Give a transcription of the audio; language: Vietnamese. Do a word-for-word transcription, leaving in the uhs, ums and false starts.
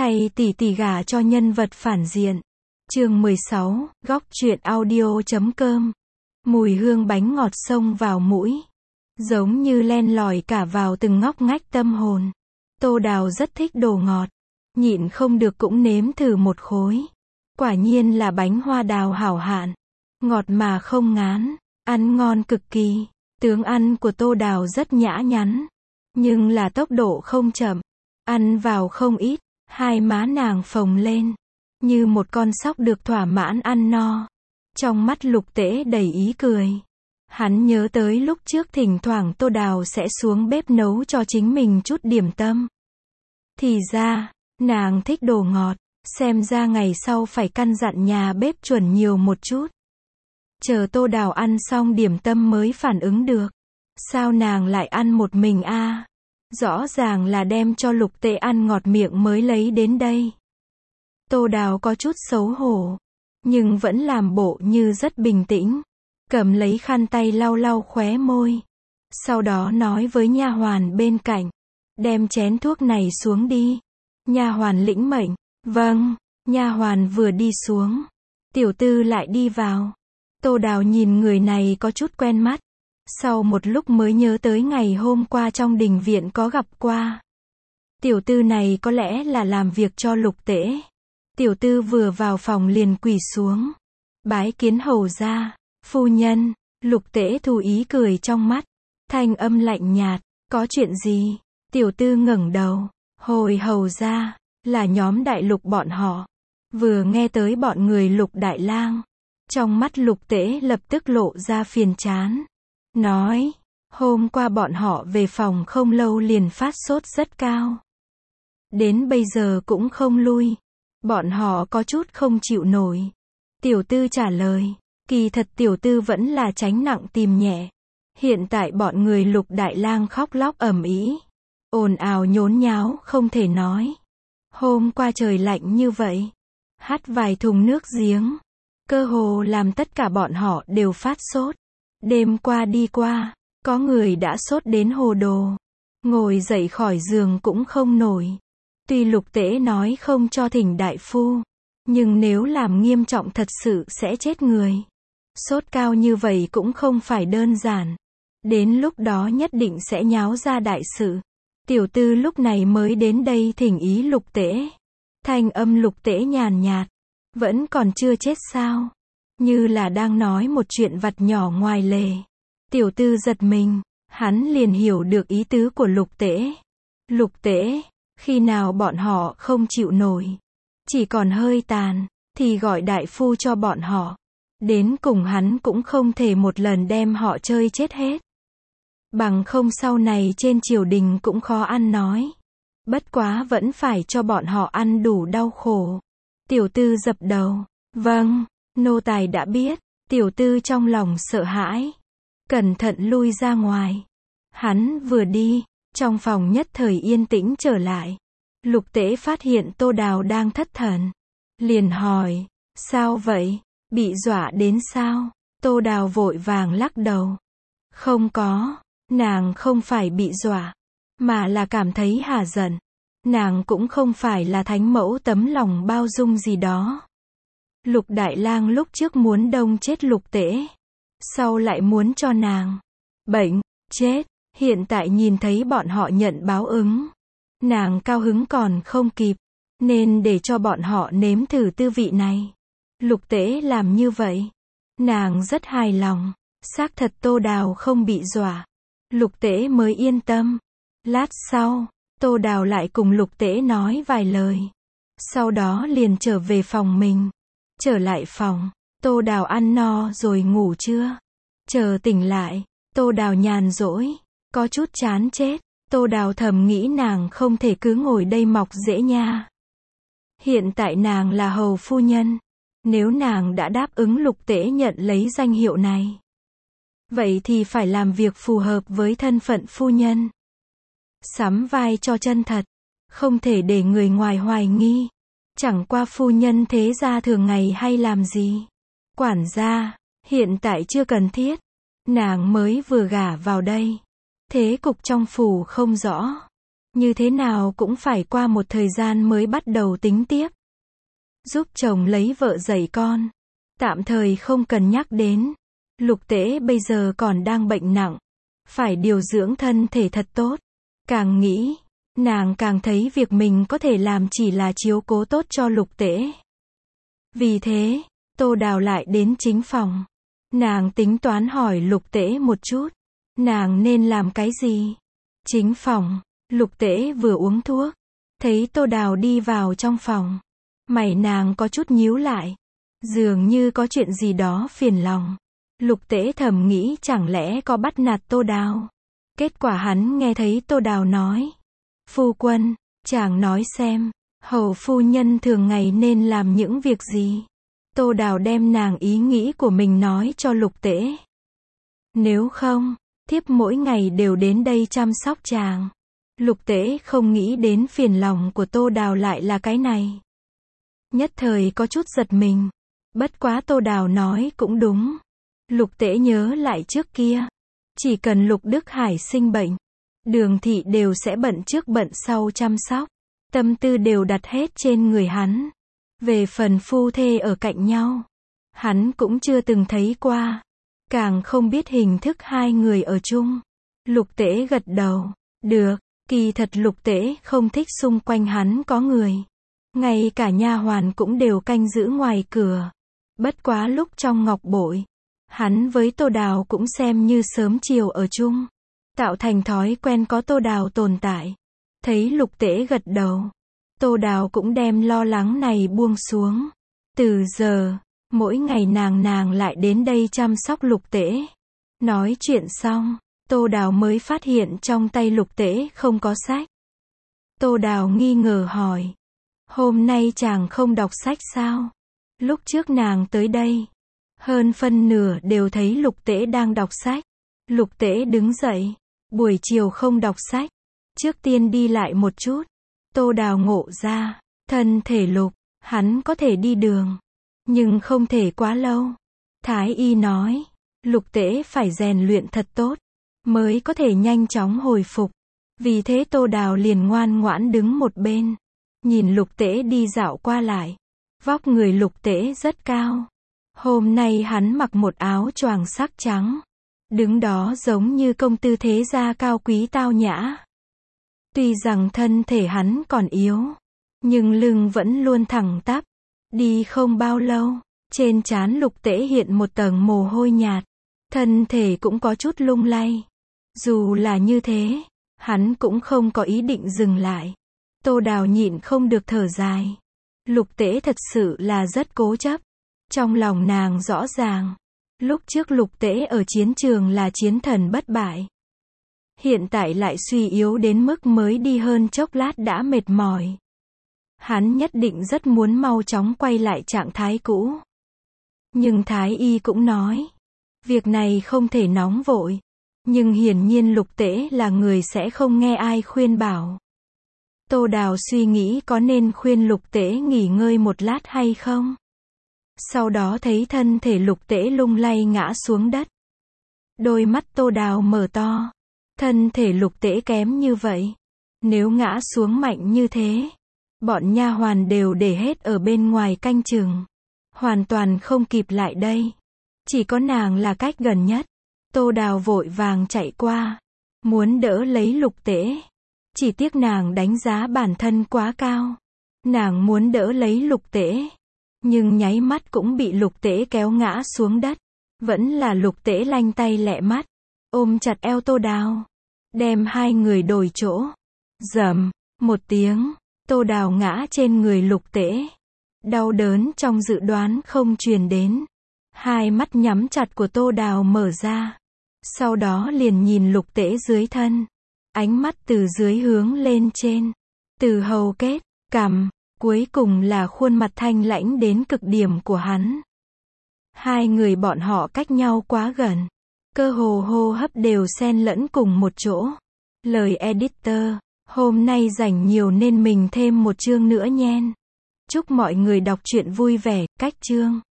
Hay tỷ tỷ gả cho nhân vật phản diện. Chương mười sáu, góc truyện audio.com. Mùi hương bánh ngọt xông vào mũi, giống như len lỏi cả vào từng ngóc ngách tâm hồn. Tô Đào rất thích đồ ngọt, nhịn không được cũng nếm thử một khối. Quả nhiên là bánh hoa đào hảo hạn, ngọt mà không ngán, ăn ngon cực kỳ. Tướng ăn của Tô Đào rất nhã nhắn, nhưng là tốc độ không chậm. Ăn vào không ít, hai má nàng phồng lên, như một con sóc được thỏa mãn ăn no. Trong mắt Lục Tễ đầy ý cười. Hắn nhớ tới lúc trước thỉnh thoảng Tô Đào sẽ xuống bếp nấu cho chính mình chút điểm tâm. Thì ra, nàng thích đồ ngọt, xem ra ngày sau phải căn dặn nhà bếp chuẩn nhiều một chút. Chờ Tô Đào ăn xong điểm tâm mới phản ứng được. Sao nàng lại ăn một mình a? À? Rõ ràng là đem cho Lục Tễ ăn ngọt miệng mới lấy đến đây. Tô Đào có chút xấu hổ, nhưng vẫn làm bộ như rất bình tĩnh, cầm lấy khăn tay lau lau khóe môi. Sau đó nói với nha hoàn bên cạnh, đem chén thuốc này xuống đi. Nha hoàn lĩnh mệnh, vâng. Nha hoàn vừa đi xuống, tiểu tư lại đi vào. Tô Đào nhìn người này có chút quen mắt, sau một lúc mới nhớ tới ngày hôm qua trong đình viện có gặp qua. Tiểu tư này có lẽ là làm việc cho Lục Tễ. Tiểu tư vừa vào phòng liền quỳ xuống, bái kiến hầu gia. Phu nhân. Lục Tễ thu ý cười trong mắt, thanh âm lạnh nhạt, có chuyện gì? Tiểu tư ngẩng đầu, hồi hầu gia, là nhóm Đại Lục bọn họ. Vừa nghe tới bọn người Lục Đại Lang, trong mắt Lục Tễ lập tức lộ ra phiền chán. Nói, hôm qua bọn họ về phòng không lâu liền phát sốt rất cao. Đến bây giờ cũng không lui. Bọn họ có chút không chịu nổi. Tiểu tư trả lời, kỳ thật tiểu tư vẫn là tránh nặng tìm nhẹ. Hiện tại bọn người Lục Đại Lang khóc lóc ầm ĩ, ồn ào nhốn nháo không thể nói. Hôm qua trời lạnh như vậy, hắt vài thùng nước giếng, cơ hồ làm tất cả bọn họ đều phát sốt. Đêm qua đi qua, có người đã sốt đến hồ đồ, ngồi dậy khỏi giường cũng không nổi. Tuy Lục Tễ nói không cho thỉnh đại phu, nhưng nếu làm nghiêm trọng thật sự sẽ chết người. Sốt cao như vậy cũng không phải đơn giản. Đến lúc đó nhất định sẽ nháo ra đại sự. Tiểu tư lúc này mới đến đây thỉnh ý Lục Tễ. Thanh âm Lục Tễ nhàn nhạt, vẫn còn chưa chết sao? Như là đang nói một chuyện vặt nhỏ ngoài lề. Tiểu tư giật mình, hắn liền hiểu được ý tứ của Lục Tễ. Lục Tễ, khi nào bọn họ không chịu nổi, chỉ còn hơi tàn, thì gọi đại phu cho bọn họ. Đến cùng hắn cũng không thể một lần đem họ chơi chết hết. Bằng không sau này trên triều đình cũng khó ăn nói. Bất quá vẫn phải cho bọn họ ăn đủ đau khổ. Tiểu tư dập đầu, vâng, nô tài đã biết. Tiểu tư trong lòng sợ hãi, cẩn thận lui ra ngoài. Hắn vừa đi, trong phòng nhất thời yên tĩnh trở lại. Lục Tễ phát hiện Tô Đào đang thất thần, liền hỏi, sao vậy? Bị dọa đến sao? Tô Đào vội vàng lắc đầu. Không có, nàng không phải bị dọa, mà là cảm thấy hả giận. Nàng cũng không phải là thánh mẫu tấm lòng bao dung gì đó. Lục Đại Lang lúc trước muốn đông chết Lục Tễ, sau lại muốn cho nàng bệnh, chết. Hiện tại nhìn thấy bọn họ nhận báo ứng, nàng cao hứng còn không kịp, nên để cho bọn họ nếm thử tư vị này. Lục Tễ làm như vậy, nàng rất hài lòng. Xác thật Tô Đào không bị dọa, Lục Tễ mới yên tâm. Lát sau, Tô Đào lại cùng Lục Tễ nói vài lời, sau đó liền trở về phòng mình. Trở lại phòng, Tô Đào ăn no rồi ngủ chưa? Chờ tỉnh lại, Tô Đào nhàn rỗi, có chút chán chết. Tô Đào thầm nghĩ nàng không thể cứ ngồi đây mọc rễ nha. Hiện tại nàng là hầu phu nhân, nếu nàng đã đáp ứng Lục Tễ nhận lấy danh hiệu này, vậy thì phải làm việc phù hợp với thân phận phu nhân. Sắm vai cho chân thật, không thể để người ngoài hoài nghi. Chẳng qua phu nhân thế gia thường ngày hay làm gì? Quản gia, hiện tại chưa cần thiết. Nàng mới vừa gả vào đây, thế cục trong phủ không rõ. Như thế nào cũng phải qua một thời gian mới bắt đầu tính tiếp. Giúp chồng lấy vợ dạy con. Tạm thời không cần nhắc đến. Lục Tễ bây giờ còn đang bệnh nặng. Phải điều dưỡng thân thể thật tốt. Càng nghĩ, nàng càng thấy việc mình có thể làm chỉ là chiếu cố tốt cho Lục Tễ. Vì thế, Tô Đào lại đến chính phòng. Nàng tính toán hỏi Lục Tễ một chút. Nàng nên làm cái gì? Chính phòng, Lục Tễ vừa uống thuốc. Thấy Tô Đào đi vào trong phòng. Mày nàng có chút nhíu lại. Dường như có chuyện gì đó phiền lòng. Lục Tễ thầm nghĩ chẳng lẽ có bắt nạt Tô Đào. Kết quả hắn nghe thấy Tô Đào nói. Phu quân, chàng nói xem, hầu phu nhân thường ngày nên làm những việc gì? Tô Đào đem nàng ý nghĩ của mình nói cho Lục Tễ. Nếu không, thiếp mỗi ngày đều đến đây chăm sóc chàng. Lục Tễ không nghĩ đến phiền lòng của Tô Đào lại là cái này. Nhất thời có chút giật mình. Bất quá Tô Đào nói cũng đúng. Lục Tễ nhớ lại trước kia. Chỉ cần Lục Đức Hải sinh bệnh, Đường thị đều sẽ bận trước bận sau chăm sóc. Tâm tư đều đặt hết trên người hắn. Về phần phu thê ở cạnh nhau, hắn cũng chưa từng thấy qua. Càng không biết hình thức hai người ở chung. Lục Tễ gật đầu. Được, kỳ thật Lục Tễ không thích xung quanh hắn có người. Ngay cả nha hoàn cũng đều canh giữ ngoài cửa. Bất quá lúc trong ngọc bội, hắn với Tô Đào cũng xem như sớm chiều ở chung. Tạo thành thói quen có Tô Đào tồn tại. Thấy Lục Tễ gật đầu, Tô Đào cũng đem lo lắng này buông xuống. Từ giờ, mỗi ngày nàng nàng lại đến đây chăm sóc Lục Tễ. Nói chuyện xong, Tô Đào mới phát hiện trong tay Lục Tễ không có sách. Tô Đào nghi ngờ hỏi. Hôm nay chàng không đọc sách sao? Lúc trước nàng tới đây, hơn phân nửa đều thấy Lục Tễ đang đọc sách. Lục Tễ đứng dậy. Buổi chiều không đọc sách. Trước tiên đi lại một chút. Tô Đào ngộ ra. Thân thể Lục, hắn có thể đi đường. Nhưng không thể quá lâu. Thái y nói. Lục Tễ phải rèn luyện thật tốt. Mới có thể nhanh chóng hồi phục. Vì thế Tô Đào liền ngoan ngoãn đứng một bên. Nhìn Lục Tễ đi dạo qua lại. Vóc người Lục Tễ rất cao. Hôm nay hắn mặc một áo choàng sắc trắng. Đứng đó giống như công tư thế gia cao quý tao nhã. Tuy rằng thân thể hắn còn yếu, nhưng lưng vẫn luôn thẳng tắp. Đi không bao lâu, trên trán Lục Tễ hiện một tầng mồ hôi nhạt. Thân thể cũng có chút lung lay. Dù là như thế, hắn cũng không có ý định dừng lại. Tô Đào nhịn không được thở dài. Lục Tễ thật sự là rất cố chấp. Trong lòng nàng rõ ràng. Lúc trước Lục Tễ ở chiến trường là chiến thần bất bại. Hiện tại lại suy yếu đến mức mới đi hơn chốc lát đã mệt mỏi. Hắn nhất định rất muốn mau chóng quay lại trạng thái cũ. Nhưng Thái y cũng nói. Việc này không thể nóng vội. Nhưng hiển nhiên Lục Tễ là người sẽ không nghe ai khuyên bảo. Tô Đào suy nghĩ có nên khuyên Lục Tễ nghỉ ngơi một lát hay không? Sau đó thấy thân thể Lục Tễ lung lay ngã xuống đất. Đôi mắt Tô Đào mở to. Thân thể Lục Tễ kém như vậy. Nếu ngã xuống mạnh như thế, bọn nha hoàn đều để hết ở bên ngoài canh chừng. Hoàn toàn không kịp lại đây. Chỉ có nàng là cách gần nhất. Tô Đào vội vàng chạy qua. Muốn đỡ lấy Lục Tễ. Chỉ tiếc nàng đánh giá bản thân quá cao. Nàng muốn đỡ lấy Lục Tễ. Nhưng nháy mắt cũng bị Lục Tễ kéo ngã xuống đất. Vẫn là Lục Tễ lanh tay lẹ mắt. Ôm chặt eo Tô Đào. Đem hai người đổi chỗ. Rầm. Một tiếng. Tô Đào ngã trên người Lục Tễ. Đau đớn trong dự đoán không truyền đến. Hai mắt nhắm chặt của Tô Đào mở ra. Sau đó liền nhìn Lục Tễ dưới thân. Ánh mắt từ dưới hướng lên trên. Từ hầu kết, cằm. Cuối cùng là khuôn mặt thanh lãnh đến cực điểm của hắn. Hai người bọn họ cách nhau quá gần. Cơ hồ hô hấp đều xen lẫn cùng một chỗ. Lời editor, hôm nay rảnh nhiều nên mình thêm một chương nữa nhen. Chúc mọi người đọc truyện vui vẻ, cách chương.